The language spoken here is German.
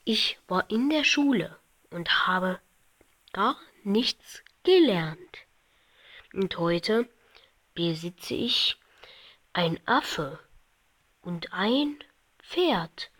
Ich war in der Schule und habe gar nichts gelernt. Und heute besitze ich ein Affe und ein Pferd